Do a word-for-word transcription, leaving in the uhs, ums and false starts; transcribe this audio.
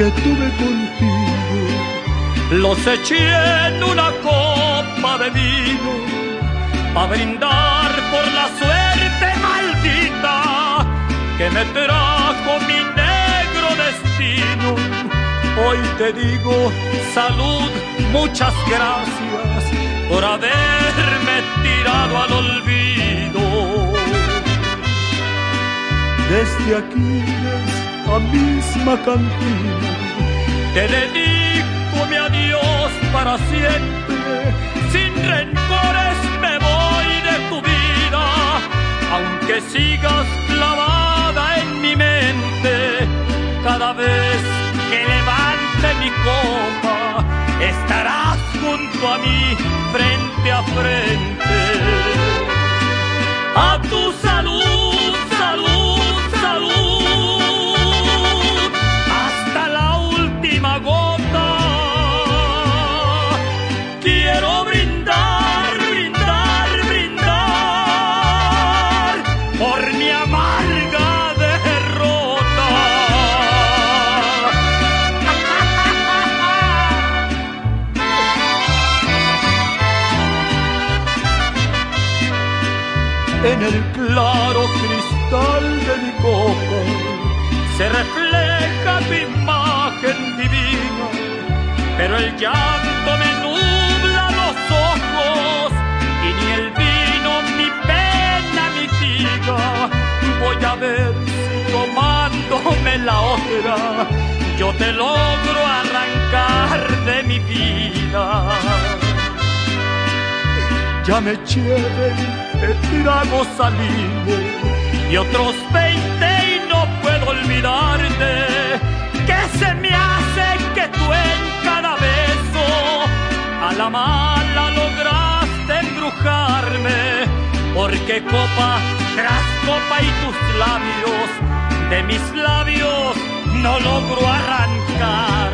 que tuve contigo, los eché en una copa de vino, a brindar por la suerte maldita que me trajo mi negro destino. Hoy te digo salud, muchas gracias por haberme tirado al olvido. desde aquí esta misma cantina te dedico mi adiós para siempre, sin rencores me voy de tu vida, aunque sigas clavada en mi mente. Cada vez que levante mi copa, estarás junto a mí, frente a frente. A tu salud, salud, salud, hasta la última gota. Quiero brindar, brindar, brindar por mi amarga derrota. En el claro cristal de mi copa se refleja tu imagen divina, pero el llanto me nubla los ojos y ni el vino mi pena mitiga. Voy a ver si tomándome la otra yo te logro arrancar de mi vida. ya me eché de tragos salimos y otros veinte y no puedo olvidarte, que se me hace que tú en cada beso a la mala lograste embrujarme, porque copa tras copa y tus labios de mis labios no logro arrancar.